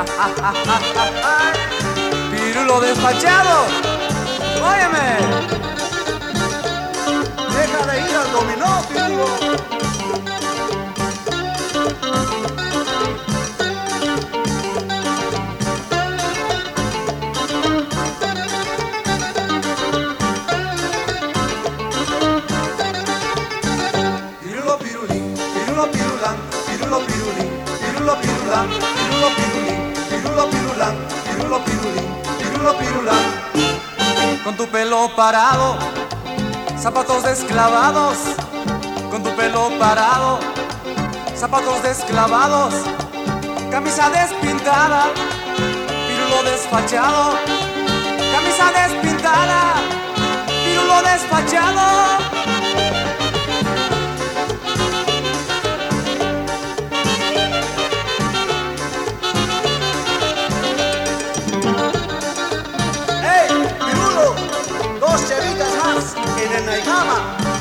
Pirulo despachado, óyeme. Deja de ir al dominó, Pirulo. Pirulo pirulín, pirulo pirulán, pirulo pirulín, pirulo pirulán, pirulo pirulín, pirulo pirulán, pirulo pirulín, pirulo pirulán. Con tu pelo parado, zapatos desclavados. Con tu pelo parado, zapatos desclavados. Camisa despintada, pirulo despachado. Camisa despintada, pirulo despachado. Dos chevitas más en el Naigama.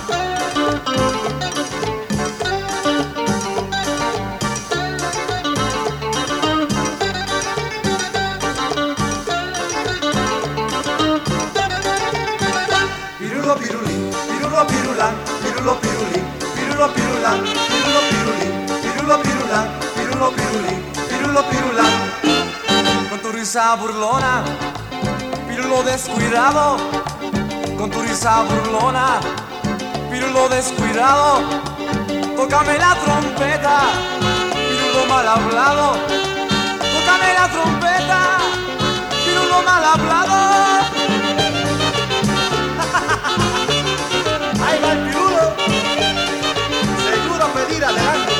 Pirulo pirulín, pirulo pirulán, pirulo pirulín, pirulo pirulán, pirulo pirulín, pirulo pirulán, pirulo pirulín, pirulo pirulán. Con tu risa burlona, pirulo descuidado. Con tu risa burlona, pirulo descuidado. Tócame la trompeta, pirulo mal hablado. Tócame la trompeta, pirulo mal hablado. Ahí va el pirulo. Seguro a pedir adelante.